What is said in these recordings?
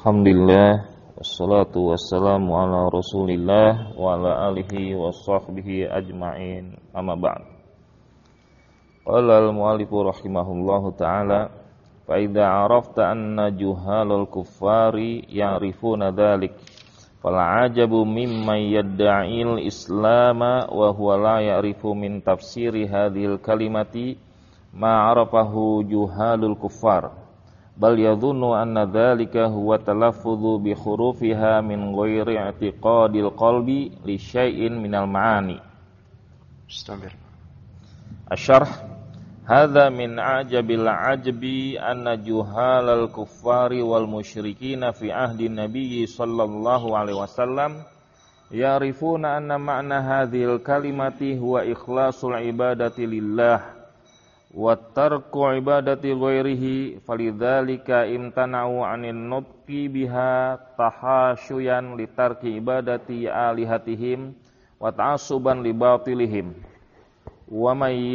Alhamdulillah, wassalatu wassalamu ala rasulillah wa ala alihi wa sahbihi ajma'in, amma ba'd. Qala al-mu'allifu rahimahullahu ta'ala, fa idza arafta anna juhalal kuffari ya'rifuna dhalik fala ajabu mimman yadda'il islama wa huwa la ya'rifu min tafsiri hadhil kalimati ma 'arafahu juhalul kuffar. Bal yadhunnu anna dhalika huwa talaffudhu bi hurufiha min ghairi i'tiqadil qalbi li syai'in minal ma'ani. Istamir. Asy-syarh hadza min ajabil ajbi anna juhalal kuffari wal musyrikina fi ahdi nabiyyi sallallahu alaihi wasallam ya'rifuna anna ma'na hadhil kalimati huwa ikhlasul ibadati lillah wa tarku ibadati ghairihi falidzalika imtana'u 'anil nutqi biha tahashuyan litarki ibadati alihatihim wa ta'assuban li batilihim wa may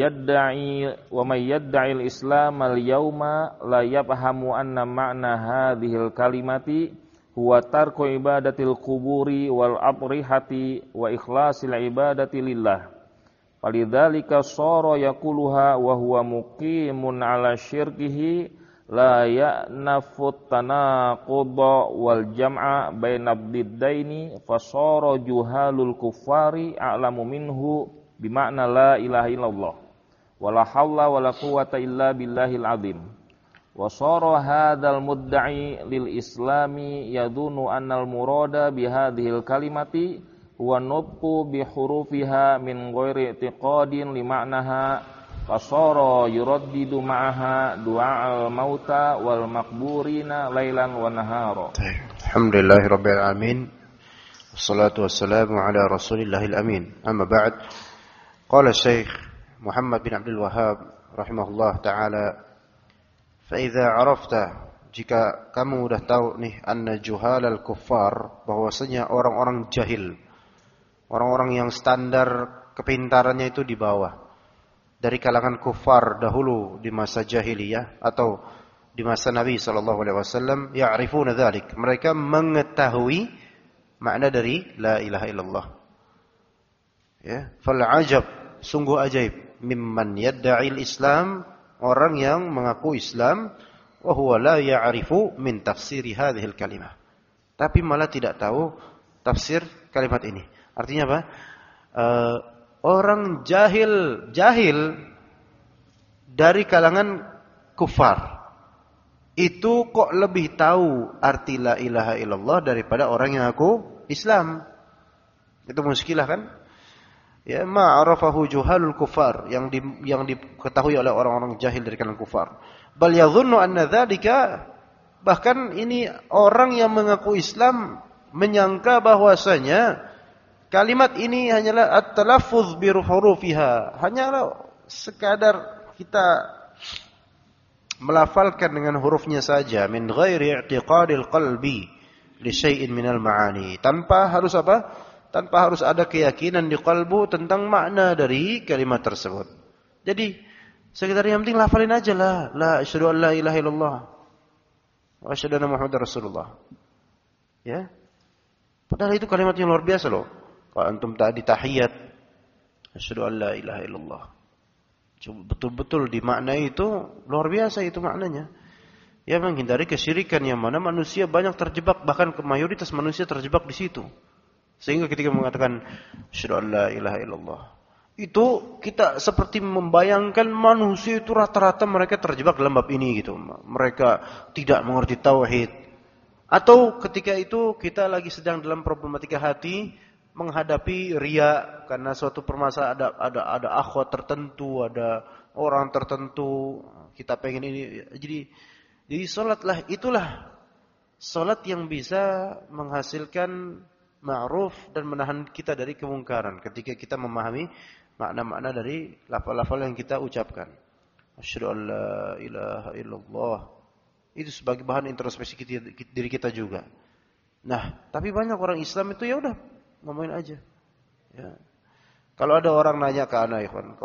yadda'i al-islam al-yawma la yafhamu anna ma'na hadhil kalimati huwa tarku ibadatil quburi wal abrihati wa ikhlasil ibadati lillah. Falidzalika shara yaquluha wa huwa muqimun ala syirkihi la ya'nafut tanaqudha wal jam'a baina biddaini fasara juhalul kuffari a'lamu minhu bima'na la ilaha illallah wala haula wala quwwata illa billahil azim wa shara hadzal mudda'i lil islami yadhunnu annal murada bihadhil kalimati wa nutqu bi hurufiha min ghairi i'tiqadin li ma'naha fasara yuraddidu ma'aha du'a'al mauta wal maqburina lailan wa nahara. Alhamdulillahirabbil alamin. Wassalatu wassalamu ala rasulillahil amin. Amma ba'd. Qala Syekh Muhammad bin Abdul Wahhab rahimahullah taala, fa idza arafta, jika kamu sudah tahu nih, anna juhalal kuffar, bahwasanya orang-orang jahil, orang-orang yang standar kepintarannya itu di bawah dari kalangan kufar dahulu di masa jahiliyah atau di masa Nabi sallallahu alaihi wasallam, ya'rifuna dzalik, mereka mengetahui makna dari la ilaha illallah. Ya, fal ajab, sungguh ajaib, mimman yadda'il Islam, orang yang mengaku Islam, wa huwa la ya'rifu min tafsiri hadhil kalimah, tapi malah tidak tahu tafsir kalimat ini. Artinya apa? Orang jahil dari kalangan kufar itu kok lebih tahu arti la ilaha illallah daripada orang yang aku Islam. Itu muskilah kan? Ya, ma'arafahu juhalul kufar, yang diketahui oleh orang-orang jahil dari kalangan kufar. Bal yadhunnu anna dzalika, bahkan ini orang yang mengaku Islam menyangka bahwasanya kalimat ini hanyalah at-talaffuz bi hurufiha, hanyalah sekadar kita melafalkan dengan hurufnya saja, min ghairi i'tiqadil qalbi li syai'in minal ma'ani, tanpa harus apa? Tanpa harus ada keyakinan di qalbu tentang makna dari kalimat tersebut. Jadi sekedar yang penting lafalin aja lah, la asyhadu an la ilaha illallah wa asyhadu anna muhammadar rasulullah. Ya. Padahal itu kalimat yang luar biasa loh. Kalau antum tadi tahiyat, asyhadu an la ilaha illallah, betul-betul dimaknai itu luar biasa itu maknanya. Ya, menghindari kesyirikan yang mana manusia banyak terjebak, bahkan mayoritas manusia terjebak di situ. Sehingga ketika mengatakan asyhadu an la ilaha illallah, itu kita seperti membayangkan manusia itu rata-rata mereka terjebak dalam bab ini gitu. Mereka tidak mengerti tauhid. Atau ketika itu kita lagi sedang dalam problematika hati, menghadapi riya karena suatu permasalahan, ada akhwat tertentu, ada orang tertentu, kita pengen ini. Jadi salatlah, itulah salat yang bisa menghasilkan ma'ruf dan menahan kita dari kemungkaran ketika kita memahami makna-makna dari lafal-lafal yang kita ucapkan. Asyhadu an la ilaha illallah, itu sebagai bahan introspeksi diri kita juga. Nah, tapi banyak orang Islam itu ya udah ngomongin aja. Ya. Kalau ada orang nanya ke ana, ikhwan,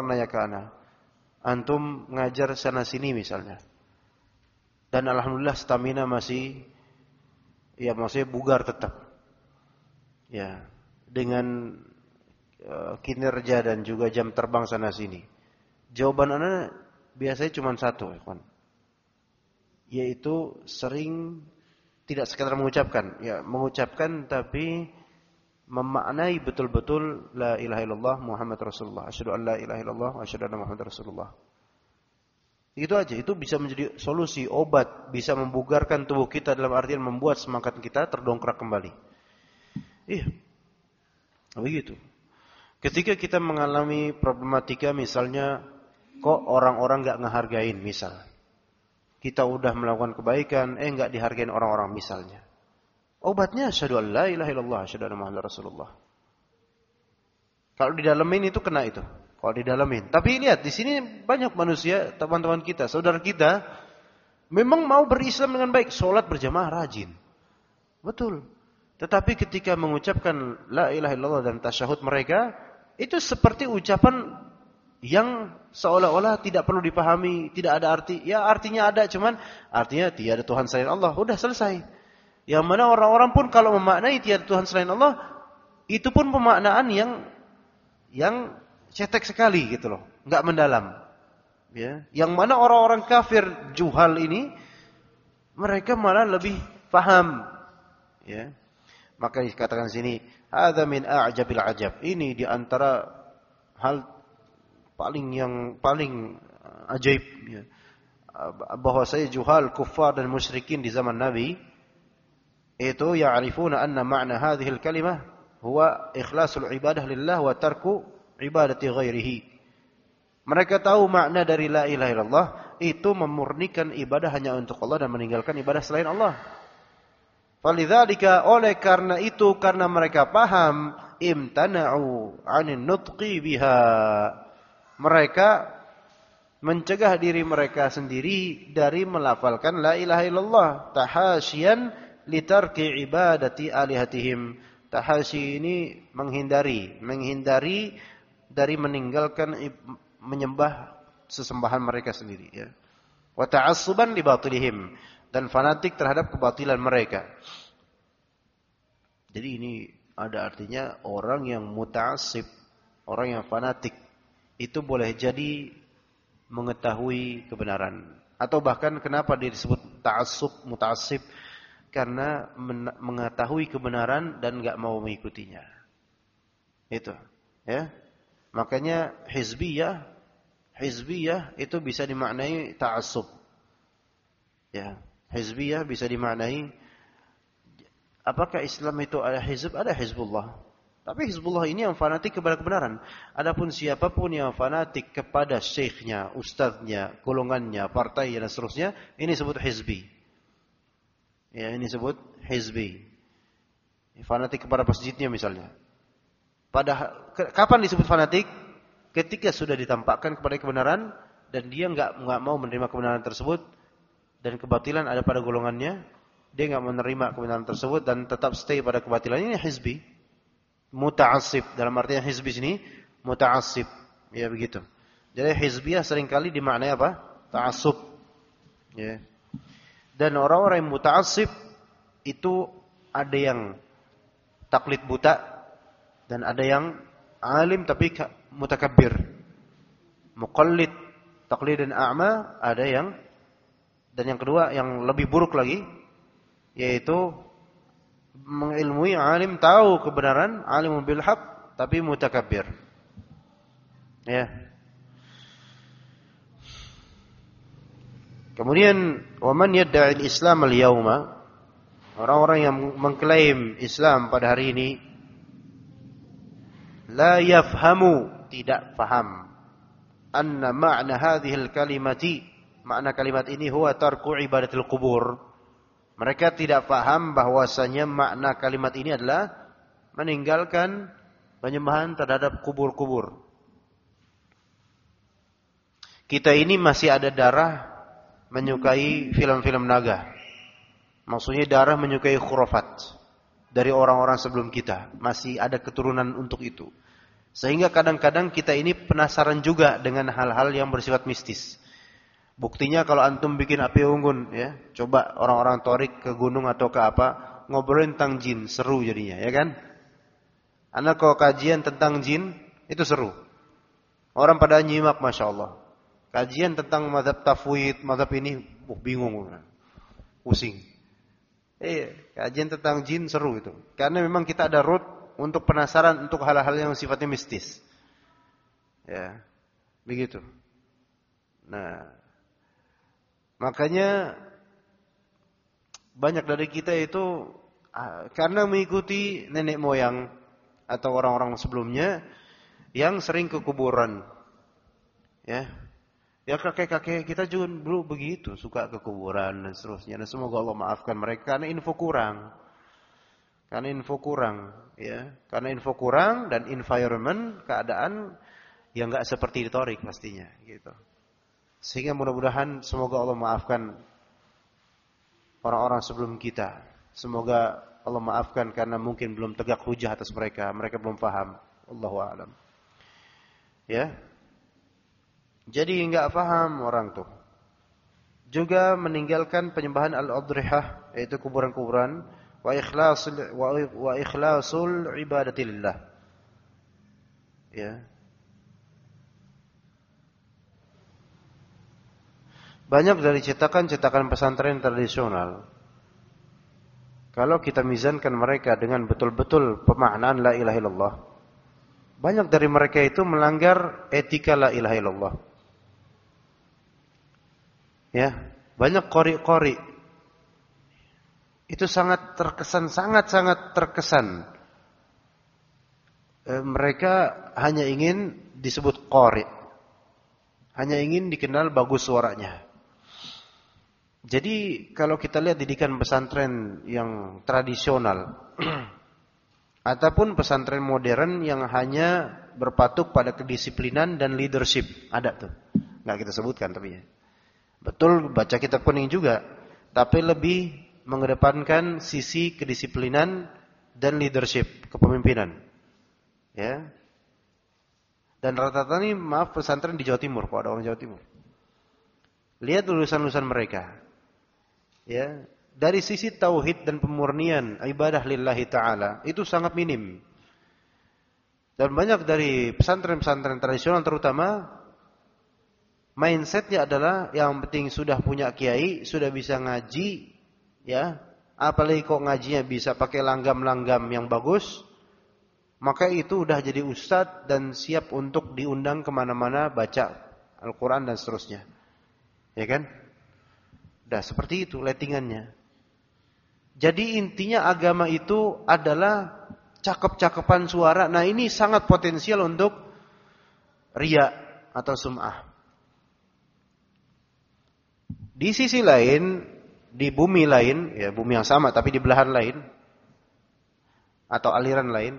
antum ngajar sana sini misalnya, dan alhamdulillah stamina masih Ya, maksudnya bugar tetap. Ya, dengan kinerja dan juga jam terbang sana sini. Jawaban Anda biasanya cuma satu, ikhwan. Yaitu sering tidak sekedar mengucapkan, ya mengucapkan tapi memaknai betul-betul la ilaha illallah Muhammad Rasulullah. Asyhadu an la ilaha illallah wa asyhadu anna Muhammad Rasulullah. Itu aja, itu bisa menjadi solusi, obat, bisa membugarkan tubuh kita dalam artian membuat semangat kita terdongkrak kembali. Iya. Begitu. Ketika kita mengalami problematika misalnya kok orang-orang enggak ngehargain misal. Kita udah melakukan kebaikan, enggak dihargain orang-orang misalnya. Obatnya asyhadu an la ilaha illallah, asyhadu anna Muhammadar Rasulullah. Kalau didalemin itu kena itu. Kalau didalemin. Tapi lihat di sini banyak manusia, teman-teman kita, saudara kita memang mau berislam dengan baik, salat berjamaah rajin. Betul. Tetapi ketika mengucapkan la ilaha illallah dan tasyahud mereka, itu seperti ucapan yang seolah-olah tidak perlu dipahami, tidak ada arti. Ya artinya ada, cuman artinya tiada Tuhan selain Allah. Udah selesai. Yang mana orang-orang pun kalau memaknai tiada Tuhan selain Allah, itu pun pemaknaan yang cetek sekali gitu loh, enggak mendalam. Ya, yang mana orang-orang kafir juhal ini mereka malah lebih paham. Ya. Maka dikatakan sini, hadza min a'jabil ajab. Ini di antara hal paling ajaib ya. Bahwa saya juhal kuffar dan musyrikin di zaman Nabi itu ya'rifuna anna ma'na hadhihi al-kalimah huwa ikhlasul ibadah lillah wa tarku ibadati ghairihi. Mereka tahu makna dari la ilaha illallah itu memurnikan ibadah hanya untuk Allah dan meninggalkan ibadah selain Allah. Falidzalika, oleh karena itu, karena mereka paham, imtana'u 'anil nutqi biha. Mereka mencegah diri mereka sendiri dari melafalkan la ilaha illallah, tahasyian litarki ibadati alihatihim. Tahasyi ini menghindari dari meninggalkan menyembah sesembahan mereka sendiri ya. Wa ta'assuban li batilihim, dan fanatik terhadap kebatilan mereka. Jadi ini ada artinya orang yang muta'assib, orang yang fanatik itu boleh jadi mengetahui kebenaran, atau bahkan kenapa disebut ta'assub, muta'assib, karena mengetahui kebenaran dan enggak mau mengikutinya. Itu, ya. Makanya hizbiyah itu bisa dimaknai ta'assub. Ya, hizbiyah bisa dimaknai, apakah Islam itu ada hizb? Ada Hizbullah. Tapi Hizbullah ini yang fanatik kepada kebenaran. Adapun siapapun yang fanatik kepada syekhnya, ustadznya, golongannya, partainya dan seterusnya, ini disebut hizbi. Ya, ini disebut hizbi. Fanatik kepada masjidnya misalnya. Kapan disebut fanatik? Ketika sudah ditampakkan kepada kebenaran dan dia enggak mau menerima kebenaran tersebut dan kebatilan ada pada golongannya, dia enggak menerima kebenaran tersebut dan tetap stay pada kebatilan. Ini hizbi. Muta'assib, dalam artian hizbi sini muta'assib, ya begitu. Jadi hizbiyah seringkali dimaknai apa? Ta'assub. Ya. Dan orang-orang yang muta'assib itu ada yang taklid buta dan ada yang alim tapi mutakabbir. Muqallid, taklid dan a'ma, ada yang, dan yang kedua yang lebih buruk lagi yaitu mengilmui, alim tahu kebenaran, alimul bil haq tapi mutakabbir. Ya. Kemudian waman yad'i al-islam al-yauma, orang-orang yang mengklaim Islam pada hari ini, la yafhamu, tidak faham, anna ma'na hadhihi al-kalimati, makna kalimat ini huwa tarku ibadatil qubur. Mereka tidak paham bahwasanya makna kalimat ini adalah meninggalkan penyembahan terhadap kubur-kubur. Kita ini masih ada darah menyukai film-film naga. Maksudnya darah menyukai khurafat dari orang-orang sebelum kita. Masih ada keturunan untuk itu. Sehingga kadang-kadang kita ini penasaran juga dengan hal-hal yang bersifat mistis. Buktinya kalau antum bikin api unggun, ya, coba orang-orang torik ke gunung atau ke apa, ngobrolin tentang jin, seru jadinya, ya kan? Anak kalau kajian tentang jin itu seru. Orang pada nyimak, masya Allah. Kajian tentang mazhab tafwid, mazhab ini, bingung, pusing. Kajian tentang jin seru itu. Karena memang kita ada root untuk penasaran untuk hal-hal yang sifatnya mistis. Ya, begitu. Nah, makanya banyak dari kita itu karena mengikuti nenek moyang atau orang-orang sebelumnya yang sering ke kuburan. Ya. Ya kakek-kakek kita juga dulu begitu, suka ke kuburan dan seterusnya. Dan semoga Allah maafkan mereka karena info kurang. Karena info kurang, ya. Karena info kurang dan environment, keadaan yang enggak seperti di Torik pastinya, gitu. Sehingga mudah-mudahan semoga Allah maafkan orang-orang sebelum kita. Semoga Allah maafkan karena mungkin belum tegak hujah atas mereka. Mereka belum paham. Allahu a'lam. Ya. Jadi enggak paham orang tuh. Juga meninggalkan penyembahan al-adrihah, yaitu kuburan-kuburan, wa ikhlasul ibadati lillah. Ya. Banyak dari cetakan-cetakan pesantren tradisional, kalau kita mizankan mereka dengan betul-betul pemaknaan la ilaha illallah, banyak dari mereka itu melanggar etika la ilaha illallah. Ya, banyak qori-qori itu sangat sangat terkesan. Mereka hanya ingin disebut qori, hanya ingin dikenal bagus suaranya. Jadi kalau kita lihat didikan pesantren yang tradisional ataupun pesantren modern yang hanya berpatuk pada kedisiplinan dan leadership, ada tuh. Enggak kita sebutkan tapi ya. Betul baca kitab kuning juga, tapi lebih mengedepankan sisi kedisiplinan dan leadership, kepemimpinan. Ya. Dan rata-rata ini maaf pesantren di Jawa Timur, kalau ada orang Jawa Timur. Lihat lulusan-lulusan mereka. Ya, dari sisi tauhid dan pemurnian ibadah lillahi ta'ala itu sangat minim. Dan banyak dari pesantren-pesantren tradisional terutama mindsetnya adalah yang penting sudah punya kiai, sudah bisa ngaji, ya. Apalagi kok ngajinya bisa pakai langgam-langgam yang bagus, maka itu udah jadi ustadz dan siap untuk diundang kemana-mana baca Al-Quran dan seterusnya. Ya kan? Udah seperti itu lettingannya. Jadi intinya agama itu adalah cakep-cakepan suara. Nah ini sangat potensial untuk riya atau sum'ah. Di sisi lain, di bumi lain, ya bumi yang sama tapi di belahan lain atau aliran lain,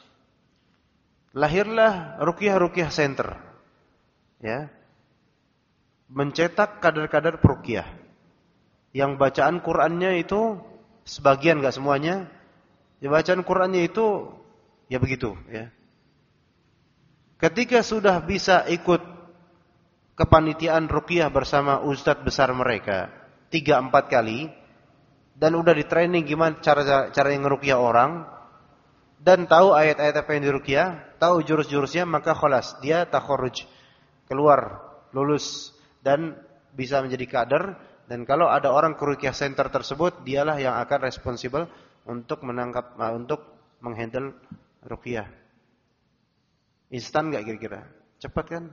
lahirlah Ruqyah Center, ya, mencetak kader-kader peruqyah yang bacaan Qur'annya itu sebagian, nggak semuanya, ya bacaan Qur'annya itu ya begitu, ya. Ketika sudah bisa ikut kepanitiaan ruqyah bersama ustadz besar mereka 3-4 kali dan udah di training gimana cara yang ngeruqyah orang dan tahu ayat-ayat apa yang diruqyah, tahu jurus-jurusnya, maka khalas dia takharruj, keluar, lulus dan bisa menjadi kader. Dan kalau ada orang ke ruqyah center tersebut, dialah yang akan responsibel untuk menghandle ruqyah. Instan enggak kira-kira? Cepat kan?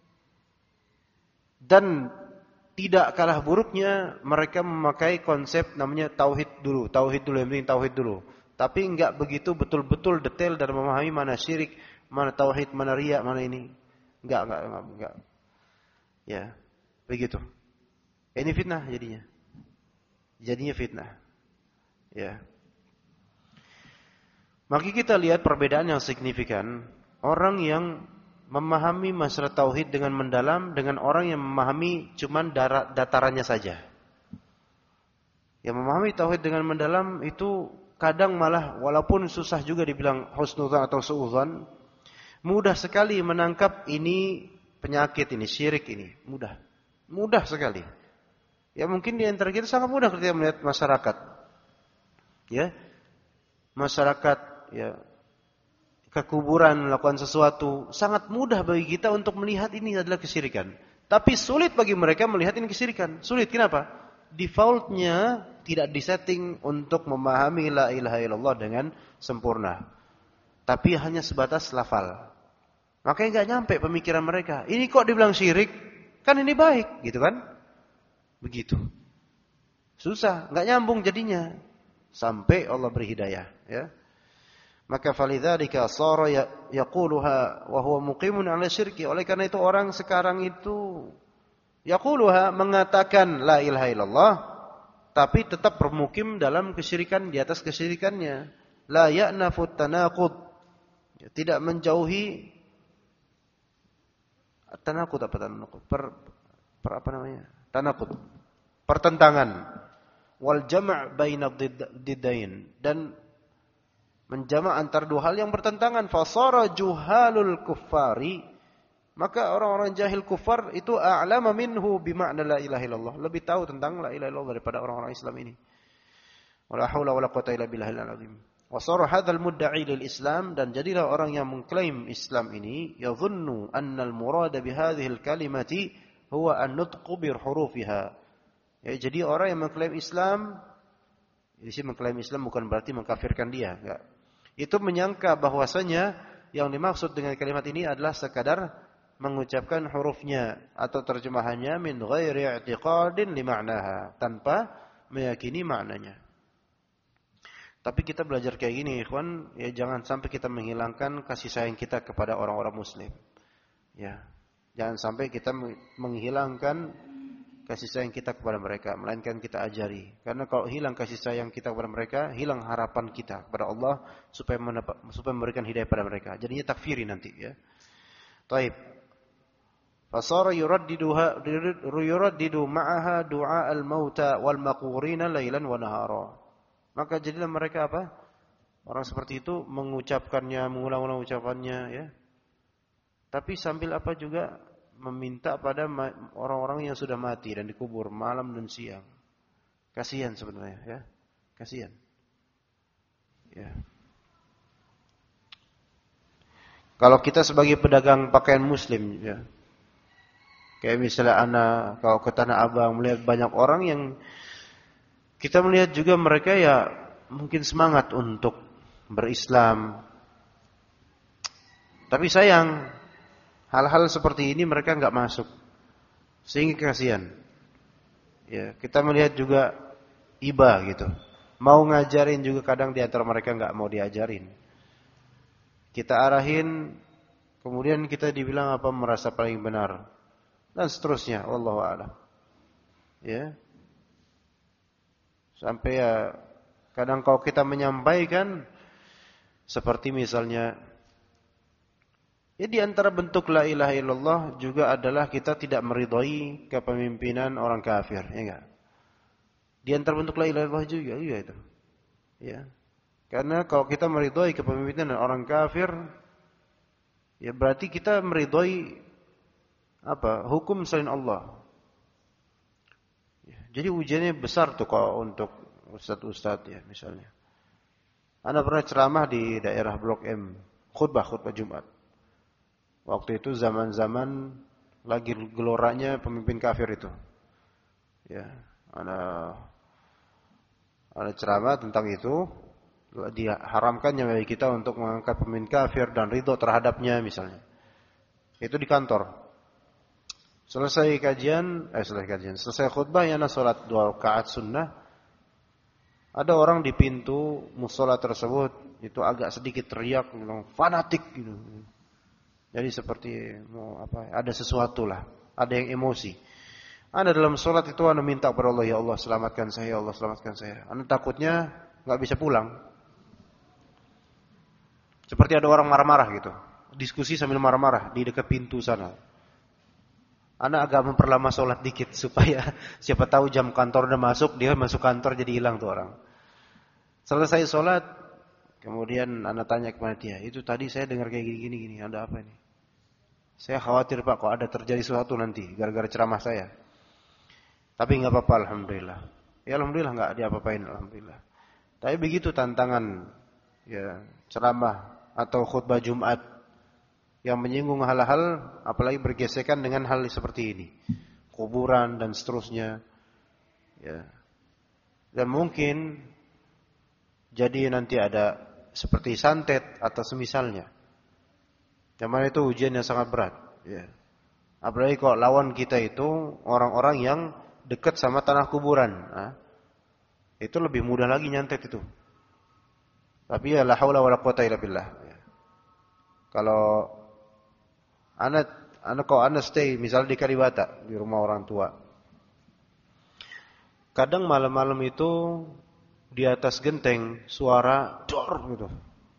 Dan tidak kalah buruknya mereka memakai konsep namanya tauhid dulu, yang penting tauhid dulu. Tapi enggak begitu betul-betul detail dan memahami mana syirik, mana tauhid, mana riya, mana ini. Enggak. Ya, begitu. Ini fitnah jadinya. Jadinya fitnah. Ya. Maka kita lihat perbedaan yang signifikan. Orang yang memahami masalah tauhid dengan mendalam dengan orang yang memahami cuman datarannya saja. Yang memahami tauhid dengan mendalam itu kadang malah walaupun susah juga dibilang husnudzan atau suudzan, mudah sekali menangkap ini penyakit, ini syirik, ini mudah sekali. Ya mungkin di antara kita sangat mudah ketika melihat masyarakat. Ya, masyarakat ya ke kuburan melakukan sesuatu, sangat mudah bagi kita untuk melihat ini adalah kesyirikan. Tapi sulit bagi mereka melihat ini kesyirikan. Sulit, kenapa? Defaultnya tidak disetting untuk memahami la ilaha illallah dengan sempurna. Tapi hanya sebatas lafal. Makanya nggak nyampe pemikiran mereka. Ini kok dibilang syirik? Kan ini baik, gitu kan? Begitu. Susah, nggak nyambung jadinya. Sampai Allah beri hidayah, ya. Maka falidzalika sara yaquluha wa huwa muqimun 'ala syirki. Oleh karena itu orang sekarang itu yaquluha, mengatakan la ilaha illallah tapi tetap bermukim dalam kesyirikan, di atas kesyirikannya. La ya'nafu tanaqud. Tidak menjauhi tanaqud, apa tanaqud? Apa namanya? Tanaqud. Pertentangan. Wal jama' baina diddain, dan menjamak antara dua hal yang bertentangan. Fasara juhalul kuffari, maka orang-orang jahil kufar itu a'lama minhu bima'na la ilaha illallah, lebih tahu tentang la ilaha illallah daripada orang-orang Islam ini. Wala haula wala quwwata illa billahil azim. Wa sara hadzal mudda'i lil Islam, dan jadilah orang yang mengklaim Islam ini yadhunnu anna al murada bi hadhihi al kalimati huwa an nutqu bi hurufiha. Ya, jadi orang yang mengklaim Islam, di sini mengklaim Islam bukan berarti mengkafirkan dia, enggak. Itu menyangka bahwasanya yang dimaksud dengan kalimat ini adalah sekadar mengucapkan hurufnya atau terjemahannya min ghairi i'tiqadin li ma'naha, tanpa meyakini maknanya. Tapi kita belajar kayak gini, ikhwan, ya jangan sampai kita menghilangkan kasih sayang kita kepada orang-orang muslim. Ya. Jangan sampai kita menghilangkan kasih sayang kita kepada mereka, melainkan kita ajari. Karena kalau hilang kasih sayang kita kepada mereka, hilang harapan kita kepada Allah supaya memberikan hidayah pada mereka. Jadinya takfiri nanti, ya. Taib. Fasara yuraddidu ma'aha du'a al-mauta wal maqurina lailan wa nahara. Maka jadilah mereka apa? Orang seperti itu mengucapkannya, mengulang-ulang ucapannya, ya. Tapi sambil apa juga meminta pada orang-orang yang sudah mati dan dikubur malam dan siang. Kasihan sebenarnya, ya. Kasihan. Ya. Kalau kita sebagai pedagang pakaian muslim, ya. Kayak misalnya anak kalau ke Tanah Abang melihat banyak orang yang kita melihat juga mereka ya mungkin semangat untuk berislam. Tapi sayang, hal-hal seperti ini mereka enggak masuk. Sehingga kasihan. Ya, kita melihat juga iba gitu. Mau ngajarin juga kadang di antara mereka enggak mau diajarin. Kita arahin, kemudian kita dibilang apa merasa paling benar. Dan seterusnya, wallahu a'lam. Ya. Sampai ya kadang kalau kita menyampaikan seperti misalnya ya di antara bentuk la ilaha illallah juga adalah kita tidak meridhai kepemimpinan orang kafir, ya enggak? Di antara bentuk la ilaha illallah juga itu. Ya. Karena kalau kita meridhai kepemimpinan orang kafir, ya berarti kita meridhai apa? Hukum selain Allah. Ya, jadi ujiannya besar tuh kalau untuk ustaz-ustaz ya misalnya. Ana pernah ceramah di daerah Blok M, khutbah Jumat. Waktu itu zaman-zaman lagi geloranya pemimpin kafir itu. Ya, ana ceramah tentang itu, diharamkannya bagi kita untuk mengangkat pemimpin kafir dan ridho terhadapnya misalnya. Itu di kantor. Selesai khutbah ya salat 2 rakaat sunnah. Ada orang di pintu mushola tersebut itu agak sedikit teriak, bilang fanatik gitu. Jadi seperti mau apa? Ada sesuatu lah, ada yang emosi. Anda dalam sholat itu Anda minta kepada Allah, ya Allah selamatkan saya, ya Allah selamatkan saya. Anda takutnya nggak bisa pulang. Seperti ada orang marah-marah gitu, diskusi sambil marah-marah di dekat pintu sana. Anda agak memperlama sholat dikit supaya siapa tahu jam kantor udah masuk, dia masuk kantor jadi hilang tuh orang. Selesai sholat, kemudian Anda tanya kepada dia, itu tadi saya dengar kayak gini, ada apa ini? Saya khawatir Pak, kok ada terjadi sesuatu nanti gara-gara ceramah saya. Tapi nggak apa-apa, alhamdulillah. Ya alhamdulillah nggak diapa-apain, alhamdulillah. Tapi begitu tantangan ya ceramah atau khutbah Jumat yang menyinggung hal-hal apalagi bergesekan dengan hal seperti ini, kuburan dan seterusnya, ya. Dan mungkin jadi nanti ada seperti santet atau semisalnya. Yang mana itu ujian yang sangat berat, ya. Apalagi kalau lawan kita itu orang-orang yang dekat sama tanah kuburan, nah, itu lebih mudah lagi nyantet itu. Tapi ya la haula wala quwata illa billah. Kalau anak stay misalnya di Kalibata di rumah orang tua. Kadang malam-malam itu di atas genteng suara dor gitu.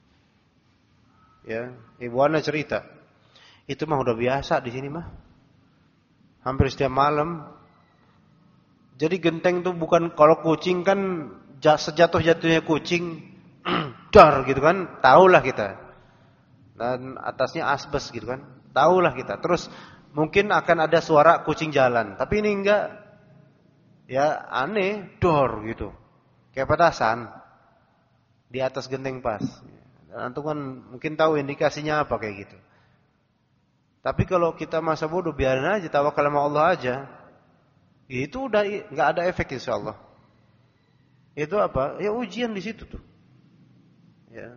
Ya, ibu ana cerita. Itu mah udah biasa di sini mah. Hampir setiap malam. Jadi genteng tuh bukan kalau kucing kan sejatuh-jatuhnya kucing dar gitu kan, tahulah kita. Dan atasnya asbes gitu kan, tahulah kita. Terus mungkin akan ada suara kucing jalan, tapi ini enggak. Ya aneh, dor gitu. Kayak petasan di atas genteng pas. Dan antum kan mungkin tahu indikasinya apa kayak gitu. Tapi kalau kita masa bodoh biarin aja, tawakal sama Allah aja. Itu udah enggak ada efek insyaallah. Itu apa? Ya ujian di situ tuh. Ya.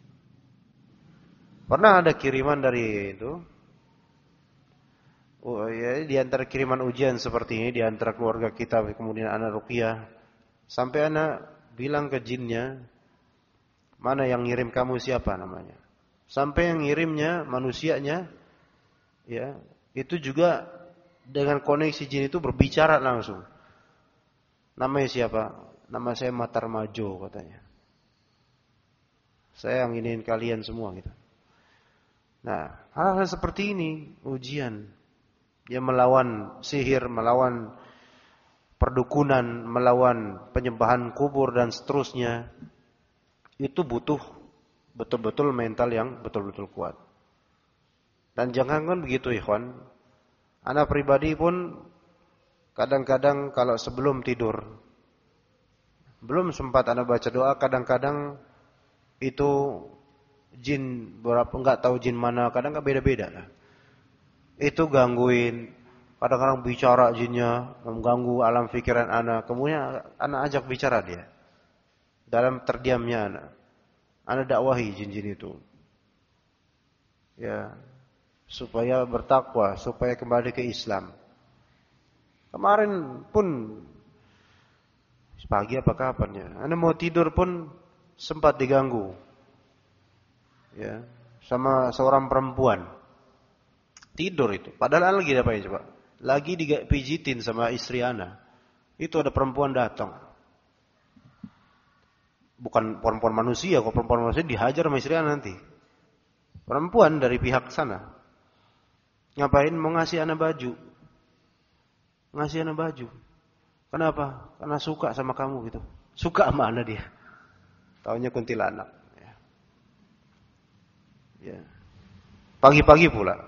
Pernah ada kiriman dari itu. Oh ya, di antara kiriman ujian seperti ini di antara keluarga kita kemudian anak ruqyah sampai anak bilang ke jinnya, "Mana yang ngirim kamu siapa namanya?" Sampai yang ngirimnya manusianya ya, itu juga dengan koneksi jin itu berbicara langsung. Namanya siapa? Nama saya Matar Majo katanya. Saya yang ingin kalian semua gitu. Nah, hal-hal seperti ini ujian. Dia melawan sihir, melawan perdukunan, melawan penyembahan kubur dan seterusnya. Itu butuh betul-betul mental yang betul-betul kuat. Dan jangankan begitu ikhwan. Anak pribadi pun kadang-kadang kalau sebelum tidur, belum sempat anak baca doa, kadang-kadang itu jin berapa enggak tahu jin mana, kadang enggak beda-beda lah. Itu gangguin, kadang-kadang bicara jinnya, mengganggu alam pikiran anak. Kemudian anak ajak bicara dia. Dalam terdiamnya anak dakwahi jin-jin itu. Ya, supaya bertakwa, supaya kembali ke Islam. Kemarin pun pagi apa kapan ya, anak mau tidur pun sempat diganggu. Ya, sama seorang perempuan. Tidur itu. Padahal lagi apa ya coba? Lagi dipijitin sama istri ana. Itu ada perempuan datang. Bukan perempuan manusia, kalau perempuan manusia dihajar sama istri ana nanti. Perempuan dari pihak sana. Ngapain? Mau ngasih ana baju. Ngasih ana baju. Kenapa? Karena suka sama kamu gitu. Suka sama ana dia. Taunya kuntilanak. Ya. Pagi-pagi pula.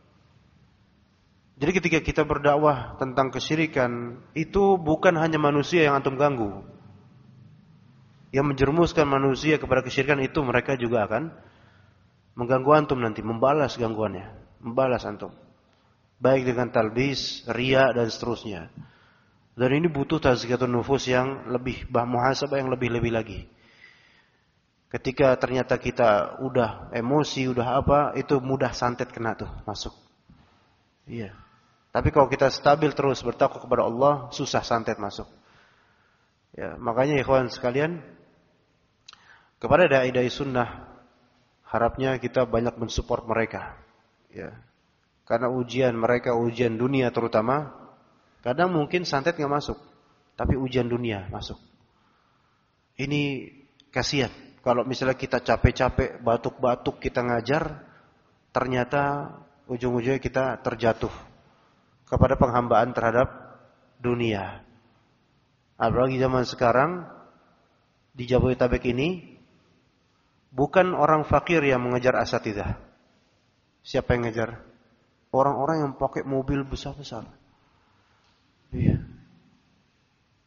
Jadi ketika kita berdakwah tentang kesyirikan, itu bukan hanya manusia yang antum ganggu. Yang menjerumuskan manusia kepada kesyirikan itu mereka juga akan mengganggu antum nanti, membalas gangguannya, membalas antum. Baik dengan talbis, riya dan seterusnya. Dan ini butuh tazkiyatun nufus yang lebih, muhasabah yang lebih-lebih lagi. Ketika ternyata kita udah emosi, udah apa, itu mudah santet kena tuh, masuk. Iya. Tapi kalau kita stabil terus bertakwa kepada Allah, susah santet masuk. Ya, makanya ikhwan sekalian, kepada dai-dai sunnah, harapnya kita banyak mensupport mereka. Ya. Karena ujian mereka, ujian dunia terutama, kadang mungkin santet nggak masuk, tapi ujian dunia masuk. Ini kasihan. Kalau misalnya kita capek-capek, batuk-batuk kita ngajar, ternyata ujung-ujungnya kita terjatuh kepada penghambaan terhadap dunia. Apalagi zaman sekarang di Jabodetabek ini bukan orang fakir yang mengejar asatidzah. Siapa yang ngejar? Orang-orang yang pakai mobil besar-besar. Iya.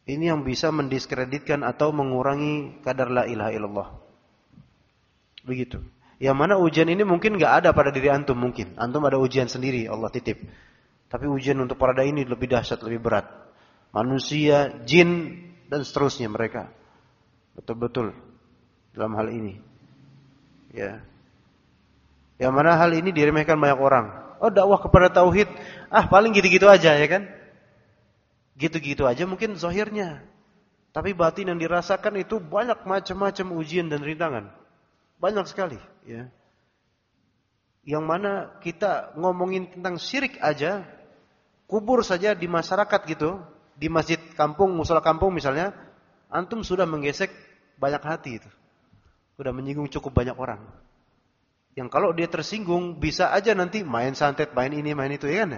Ini yang bisa mendiskreditkan atau mengurangi kadar la ilaha illallah. Begitu. Yang mana ujian ini mungkin gak ada pada diri antum mungkin. Antum ada ujian sendiri, Allah titip. Tapi ujian untuk para dai ini lebih dahsyat, lebih berat. Manusia, jin, dan seterusnya mereka. Betul-betul dalam hal ini. Ya. Yang mana hal ini diremehkan banyak orang. Oh, dakwah kepada tauhid, paling gitu-gitu aja ya kan? Gitu-gitu aja mungkin zahirnya. Tapi batin yang dirasakan itu banyak macam-macam ujian dan rintangan. Banyak sekali, ya. Yang mana kita ngomongin tentang syirik aja, kubur saja di masyarakat gitu, di masjid kampung, musala kampung misalnya, antum sudah menggesek banyak hati itu. Sudah menyinggung cukup banyak orang. Yang kalau dia tersinggung, bisa aja nanti main santet, main ini, main itu, ya kan?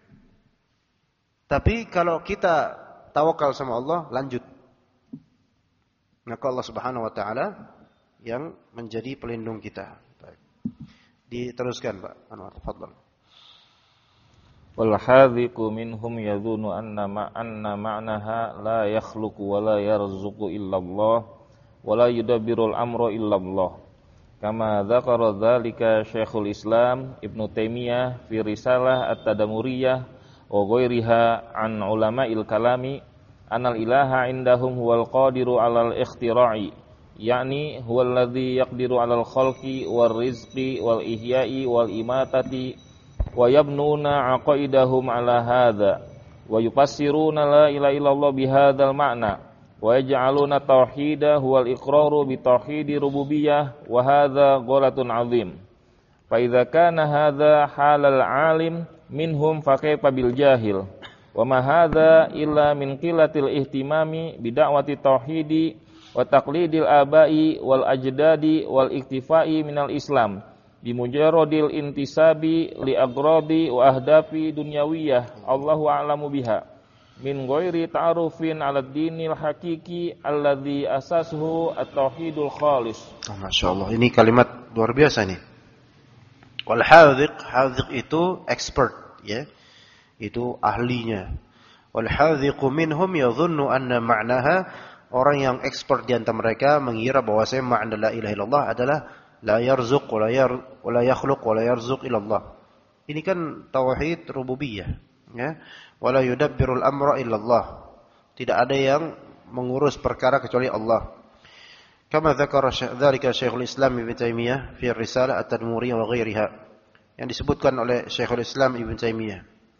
Tapi kalau kita tawakal sama Allah, lanjut. Maka Allah Subhanahu wa taala yang menjadi pelindung kita. Baik. Diteruskan, Pak Anwar, tafadhal. Wal hadhiqu minhum yadhunnu anna ma'naha la yakhluqu wa la yarzuqu illa Allah wa la yudabbirul amra illa Allah. Kama dzakara dzalika Syekhul Islam Ibnu Taimiyah fi Risalah At-Tadamuriyah wa ghairiha an ulama'il kalami anal ilaha indahum huwal qadiru 'alal ikhtira'i yakni huwal ladzi yaqdiru 'alal khalqi war rizqi wal ihya'i wal imatati wa yabnuna 'aqaidahum 'ala hadza wa yufassiruna la ilaha illallah bihadzal ma'na wa yaj'aluna tauhida huwal iqraru bi tauhidi rububiyyah wa hadza ghalatun 'azim fa idza kana hadza halal 'alim minhum fa kaifa bil jahil wa ma hadza illa min qillatil ihtimami bi da'wati tauhidi wa taqlidil abai wal ajdadi wal iktifai minal islam bi mujarradil intisabi li agradi wa ahdafi dunyawiyah Allahu a'lamu biha min ghairi ta'arufin 'ala ad-dinil haqiqi alladzi asasuhu at-tauhidul khalis. Masyaallah, ini kalimat luar biasa nih. Wal hadhiq itu expert, ya. Itu ahlinya. Wal hadhiqu minhum yadhunnu anna ma'naha, orang yang expert di antara mereka mengira bahwasanya makna la ilaha illallah adalah la yarzuq wa la yakhluq wa la yarzuq illallah. Ini kan tauhid rububiyah, ya. Wa la yudabbirul amra illallah. Tidak ada yang mengurus perkara kecuali Allah. Kama dzakara dzalika Syekhul Islam Ibnu Taimiyah fi Risalah At-Tadmuriyah wa ghairiha, yang disebutkan oleh Syekhul Islam Ibnu Taimiyah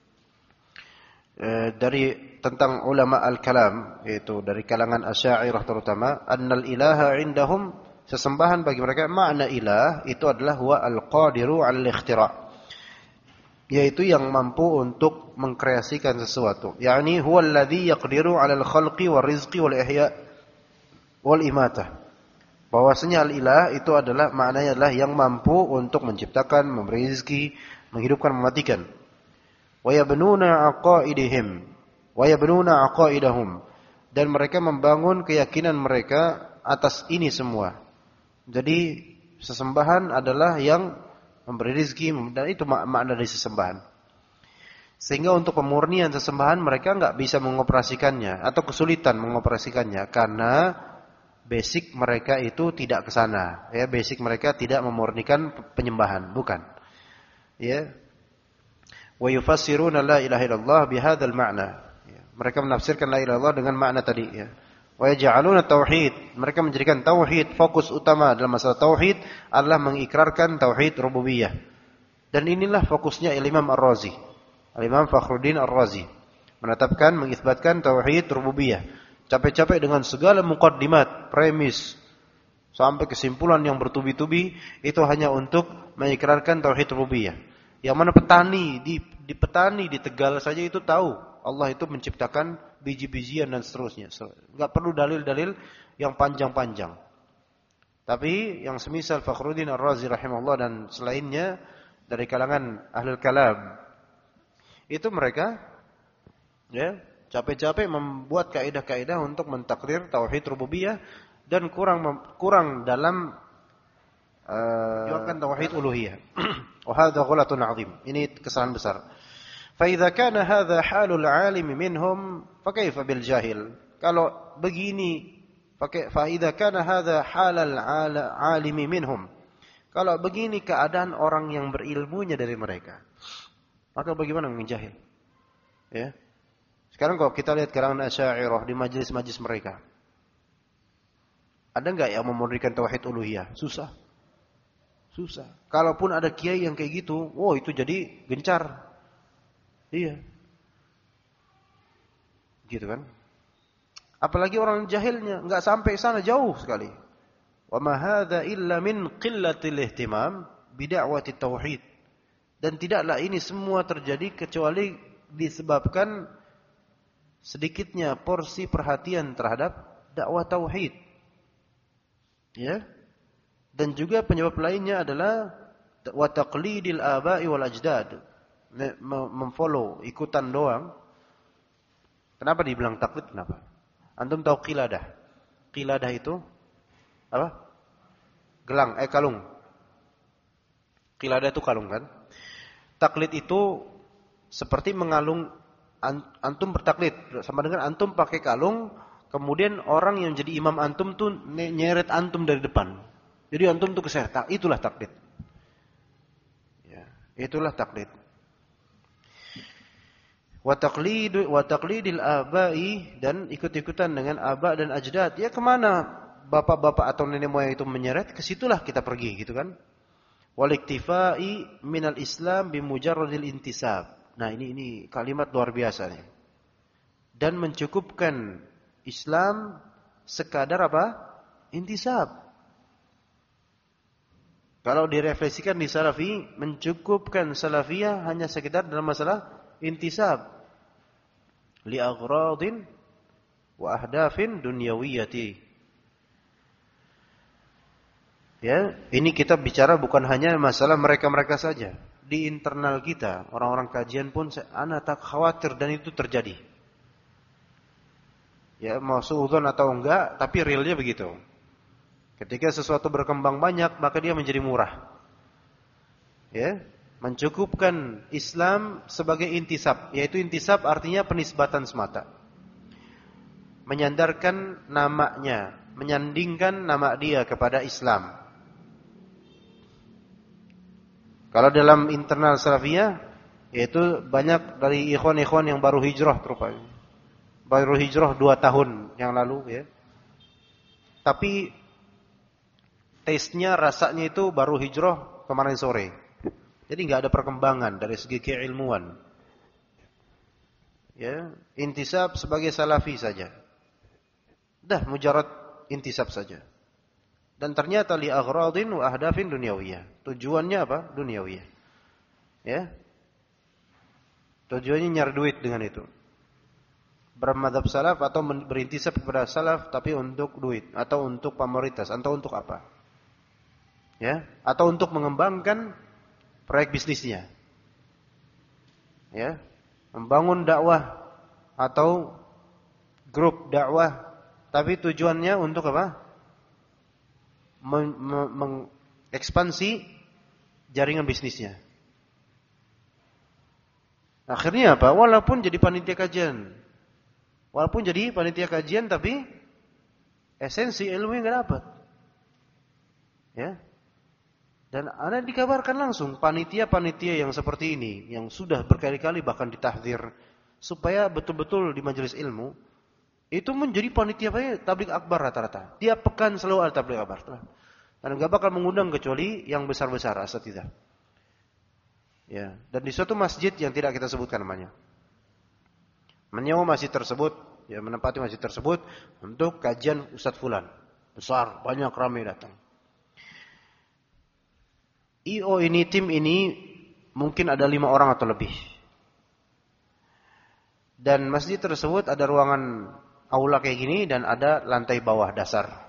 dari tentang ulama al-kalam, yaitu dari kalangan Asy'ariyah terutama, annal ilaha indahum, sesembahan bagi mereka, makna ilah itu adalah huwa al-qadiru 'alal ikhtira', yaitu yang mampu untuk mengkreasikan sesuatu, yakni huwa alladzi yaqdiru 'alal khalqi war rizqi wal ihya' wal imatah. Bahwasanya al-ilah itu adalah maknanya adalah yang mampu untuk menciptakan, memberi rezeki, menghidupkan, mematikan. Wa yabnuna aqaidahum, dan mereka membangun keyakinan mereka atas ini semua. Jadi sesembahan adalah yang memberi rezeki, dan itu makna dari sesembahan. Sehingga untuk pemurnian sesembahan mereka enggak bisa mengoperasikannya atau kesulitan mengoperasikannya karena basic mereka itu tidak ke sana, ya. Basic mereka tidak memurnikan penyembahan, bukan. Ya. Wa yufassiruna la ilaha illallah bihadzal ma'na. Ya. Mereka menafsirkan la ilaha illallah dengan makna tadi, ya. Wa yaj'aluna tauhid, mereka menjadikan tauhid fokus utama dalam masalah tauhid adalah mengikrarkan tauhid rububiyah. Dan inilah fokusnya Imam Ar-Razi. Al-Imam Fakhruddin Ar-Razi menetapkan, mengisbatkan tauhid rububiyah. Capek-capek dengan segala muqaddimat, premis, sampai kesimpulan yang bertubi-tubi, itu hanya untuk mengikrarkan tauhid rububiyah. Yang mana petani di petani di Tegal saja itu tahu Allah itu menciptakan biji-bijian dan seterusnya. Enggak perlu dalil-dalil yang panjang-panjang. Tapi yang semisal Fakhruddin Ar-Razi rahimahullah dan selainnya dari kalangan ahlul kalam, itu mereka, ya, capek-capek membuat kaidah-kaidah untuk mentakrir tauhid rububiyah dan kurang dalam menjualkan tauhid uluhiyah. Wa hadza ghalatun 'azim. Ini kesalahan besar. Fa idza kana hadza halul 'alim minhum fa kaifa bil jahil? Kalau begini, pakai faida kana hadza halal alimi minhum. Kalau begini keadaan orang yang berilmunya dari mereka, maka bagaimana yang jahil? Ya. Sekarang kalau kita lihat kalangan Asy'ariyah di majelis-majelis mereka, ada enggak yang memurnikan tauhid uluhiyah? Susah. Susah. Kalaupun ada kiai yang kayak gitu, oh itu jadi gencar. Iya. Gitu kan? Apalagi orang jahilnya, enggak sampai sana, jauh sekali. Wa ma hadza illa min qillatil ihtimam bi da'wati tauhid. Dan tidaklah ini semua terjadi kecuali disebabkan sedikitnya porsi perhatian terhadap dakwah tauhid. Ya. Dan juga penyebab lainnya adalah wa taqlidil aba'i wal ajdad. Memfollow, ikutan doang. Kenapa dibilang taklid? Kenapa? Antum tahu qiladah? Qiladah itu apa? Gelang, kalung. Qiladah itu kalung kan? Taklid itu seperti mengalung, antum bertaklid sama dengan antum pakai kalung, kemudian orang yang jadi imam antum tuh nyeret antum dari depan. Jadi antum tuh keseret, itulah taklid. Ya, itulah taklid. Wa taqlidil aba'i, dan ikut-ikutan dengan aba dan ajdad. Ya kemana bapak-bapak atau nenek moyang itu menyeret, ke situlah kita pergi gitu kan. Wal iktifai minal Islam bimujarradil intisab. Nah, ini kalimat luar biasa nih. Dan mencukupkan Islam sekadar apa? Intisab. Kalau direfleksikan di Salafi, mencukupkan Salafiyah hanya sekedar dalam masalah intisab li aghradin wa ahdafin dunyawiyati. Ya, ini kita bicara bukan hanya masalah mereka-mereka saja. Di internal kita, orang-orang kajian pun ana tak khawatir dan itu terjadi. Ya, mau suudzon atau enggak, tapi realnya begitu. Ketika sesuatu berkembang banyak, maka dia menjadi murah. Ya, mencukupkan Islam sebagai intisab, yaitu intisab artinya penisbatan semata. Menyandarkan namanya, menyandingkan nama dia kepada Islam. Kalau dalam internal Salafiyah, yaitu banyak dari ikhwan-ikhwan yang baru hijrah terupaya. Baru hijrah 2 tahun yang lalu ya. Tapi taste-nya, rasanya itu baru hijrah kemarin sore. Jadi enggak ada perkembangan dari segi keilmuan. Ya, intisab sebagai salafi saja. Dah mujarad intisab saja. Dan ternyata li aghradin wa ahdafin dunyawiyah. Tujuannya apa? Dunyawiyah. Ya. Tujuannya nyari duit dengan itu. Bermadzhab salaf atau berintisab kepada salaf tapi untuk duit atau untuk pamoritas atau untuk apa? Ya, atau untuk mengembangkan proyek bisnisnya. Ya. Membangun dakwah atau grup dakwah tapi tujuannya untuk apa? Mengekspansi jaringan bisnisnya. Akhirnya apa? Walaupun jadi panitia kajian, tapi esensi ilmu enggak dapat. Ya. Dan ana dikabarkan langsung panitia-panitia yang seperti ini, yang sudah berkali-kali bahkan ditahdzir supaya betul-betul di majelis ilmu itu menjadi panitia tabligh akbar rata-rata. Tiap pekan selalu ada tabligh akbar. Dan enggak bakal mengundang kecuali yang besar-besar asatidzah. Ya, dan di suatu masjid yang tidak kita sebutkan namanya. Menyewa masjid tersebut, ya menempati masjid tersebut untuk kajian Ustadz Fulan. Besar, banyak ramai datang. IO ini, tim ini mungkin ada 5 orang atau lebih. Dan masjid tersebut ada ruangan aula kayak gini dan ada lantai bawah dasar.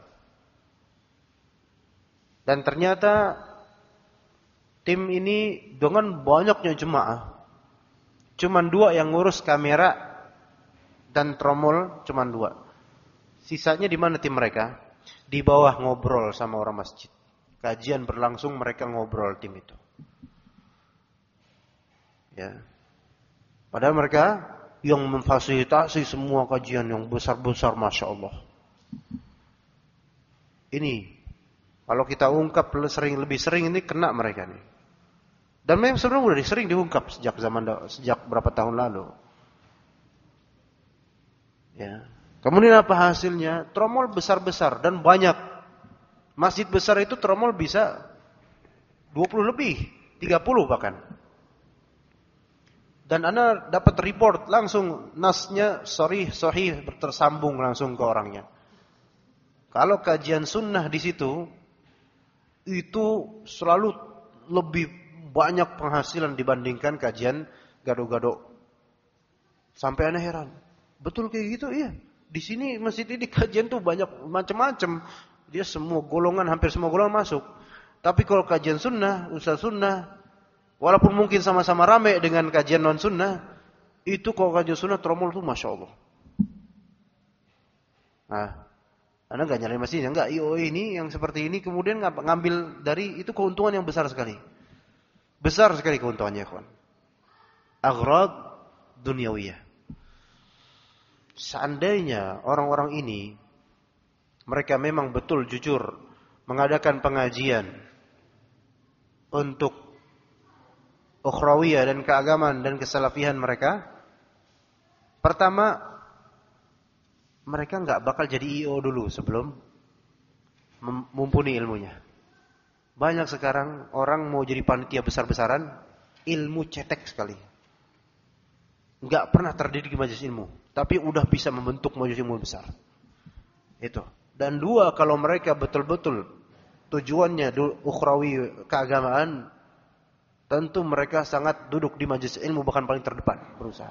Dan ternyata tim ini dengan banyaknya jemaah, cuman 2 yang ngurus kamera dan tromol, cuman 2. Sisanya di mana tim mereka? Di bawah ngobrol sama orang masjid. Kajian berlangsung, mereka ngobrol tim itu. Ya. Padahal mereka yang memfasilitasi semua kajian yang besar-besar, Masya Allah. Ini kalau kita ungkap lebih sering ini kena mereka nih. Dan memang sebenarnya udah sering diungkap sejak berapa tahun lalu. Ya. Kemudian apa hasilnya? Tromol besar-besar dan banyak. Masjid besar itu tromol bisa 20 lebih, 30 bahkan. Dan Anda dapat report langsung nasnya sahih tersambung langsung ke orangnya. Kalau kajian sunnah di situ itu selalu lebih banyak penghasilan dibandingkan kajian gado-gado. Sampai Anda heran. Betul kayak gitu? Iya. Di sini masjid ini kajian tuh banyak macam-macam. Dia hampir semua golongan masuk. Tapi kalau kajian sunnah, ustaz sunnah, walaupun mungkin sama-sama rame dengan kajian non sunnah, itu kalau kajian sunnah tromol tuh Masya Allah. Nah, Anda nggak nyalain masjidnya, nggak. Ini yang seperti ini kemudian ngambil dari itu keuntungan yang besar sekali. Besar sekali keuntungannya, kawan. Aghrad dunyawiyah. Seandainya orang-orang ini mereka memang betul jujur mengadakan pengajian untuk ukhrawiyah dan keagamaan dan kesalafihan mereka, pertama mereka nggak bakal jadi IO dulu sebelum mumpuni ilmunya. Banyak sekarang orang mau jadi panitia besar-besaran, ilmu cetek sekali. Nggak pernah terdidik di majelis ilmu, tapi udah bisa membentuk majelis ilmu besar. Itu. Dan dua, kalau mereka betul-betul tujuannya ukhrawi keagamaan, tentu mereka sangat duduk di majelis ilmu bahkan paling terdepan berusaha.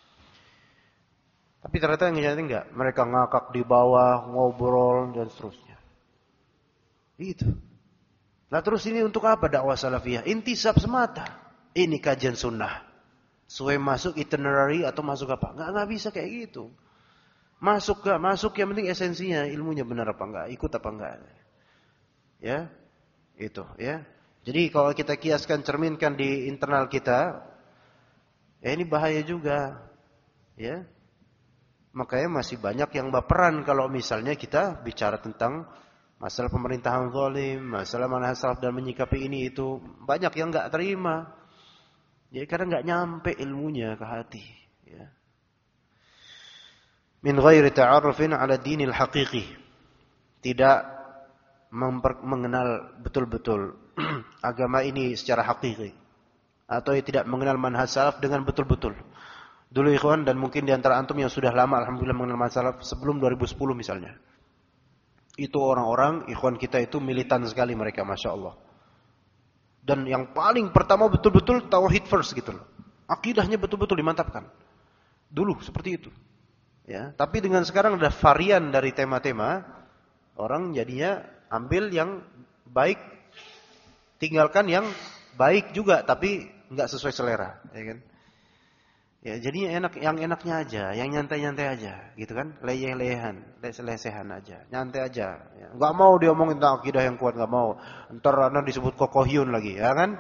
Tapi ternyata yang nyata enggak, mereka ngakak di bawah, ngobrol dan seterusnya. Itu. Nah terus ini untuk apa dakwah salafiyah? Intisab semata. Ini kajian sunnah. Sesuai masuk itinerary atau masuk apa? Enggak bisa kayak gitu. Masuk gak? Masuk yang penting esensinya, ilmunya benar apa enggak, ikut apa enggak. Ya. Itu, ya. Jadi kalau kita kiaskan, cerminkan di internal kita, ya ini bahaya juga. Ya. Makanya masih banyak yang baperan kalau misalnya kita bicara tentang masalah pemerintahan zalim, masalah manhaj salaf dan menyikapi ini itu, banyak yang enggak terima. Ya karena enggak nyampe ilmunya ke hati, ya. Min ghairi ta'arrufin 'ala dinil haqiqi. Tidak mengenal betul-betul agama ini secara hakiki, atau tidak mengenal manhaj salaf dengan betul-betul. Dulu ikhwan, dan mungkin di antara antum yang sudah lama alhamdulillah mengenal manhaj salaf sebelum 2010 misalnya. Itu orang-orang ikhwan kita itu militan sekali mereka, Masya Allah. Dan yang paling pertama betul-betul tauhid first gitu loh. Akidahnya betul-betul dimantapkan. Dulu seperti itu. Ya, tapi dengan sekarang ada varian dari tema-tema, orang jadinya ambil yang baik, tinggalkan yang baik juga, tapi nggak sesuai selera, ya kan? Ya, jadinya enak, yang enaknya aja, yang nyantai-nyantai aja, gitu kan? Lesehan aja, nyantai aja. Ya, nggak mau dia omongin tentang akidah yang kuat, nggak mau. Ntar anak disebut kokohyun lagi, ya kan?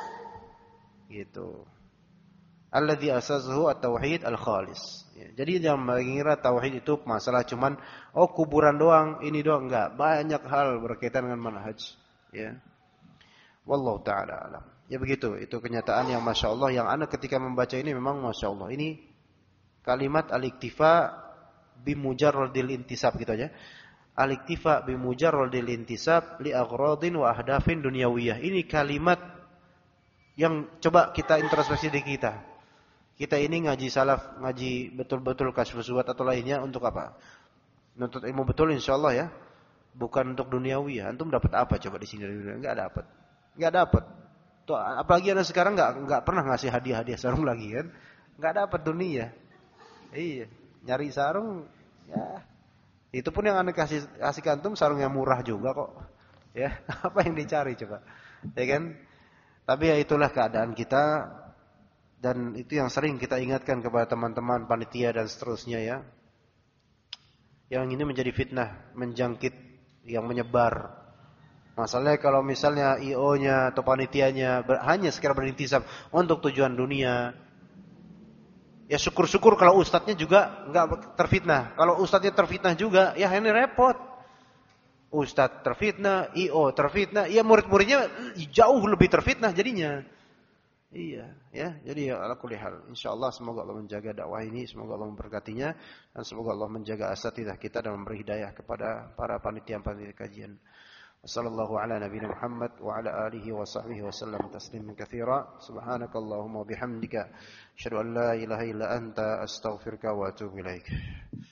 Gitu. Alladzi asasahu at-tauhid al-khalis. Ya, jadi jangan mengira tauhid itu masalah cuman kuburan doang, ini doang, enggak. Banyak hal berkaitan dengan manhaj, ya. Wallahu taala alam. Ya begitu, itu kenyataan yang Masya Allah, yang anak ketika membaca ini memang Masya Allah. Ini kalimat al-iktifa bimujarradil intisab gitu aja. Al-iktifa bimujarradil intisab li aghradin wa ahdafin dunyawiyah. Ini kalimat yang coba kita introspeksi di kita. Kita ini ngaji salaf, ngaji betul-betul kasyfus syubhat atau lainnya untuk apa? Nuntut ilmu betul insyaallah ya. Bukan untuk duniawi ya. Antum dapat apa coba di sini dari dunia? Enggak dapat. Enggak dapat. Tuh, apalagi anak sekarang enggak pernah ngasih hadiah-hadiah sarung lagi kan? Enggak dapat dunia. Iya, nyari sarung ya. Itu pun yang anak kasih ke antum sarung yang murah juga kok. Ya, apa yang dicari coba? Ya kan? Tapi ya itulah keadaan kita, dan itu yang sering kita ingatkan kepada teman-teman panitia dan seterusnya ya. Yang ini menjadi fitnah, menjangkit, yang menyebar. Masalahnya kalau misalnya IO-nya atau panitianya hanya sekedar berintisab untuk tujuan dunia, Ya syukur-syukur kalau ustadznya juga enggak terfitnah. Kalau ustadznya terfitnah juga, ya ini repot. Ustadz terfitnah, IO terfitnah, ya murid-muridnya jauh lebih terfitnah jadinya. Iya, ya. Jadi ya ala kulli hal. Insyaallah semoga Allah menjaga dakwah ini, semoga Allah memberkatinya dan semoga Allah menjaga asatidzah kita dan memberi hidayah kepada para panitia-panitia kajian. Wassallallahu ala nabiyina Muhammad wa ala alihi wa sahbihi wa sallam tasliman katsira. Subhanakallahumma wa bihamdika asyhadu an la ilaha illa anta astaghfiruka wa atubu ilaik.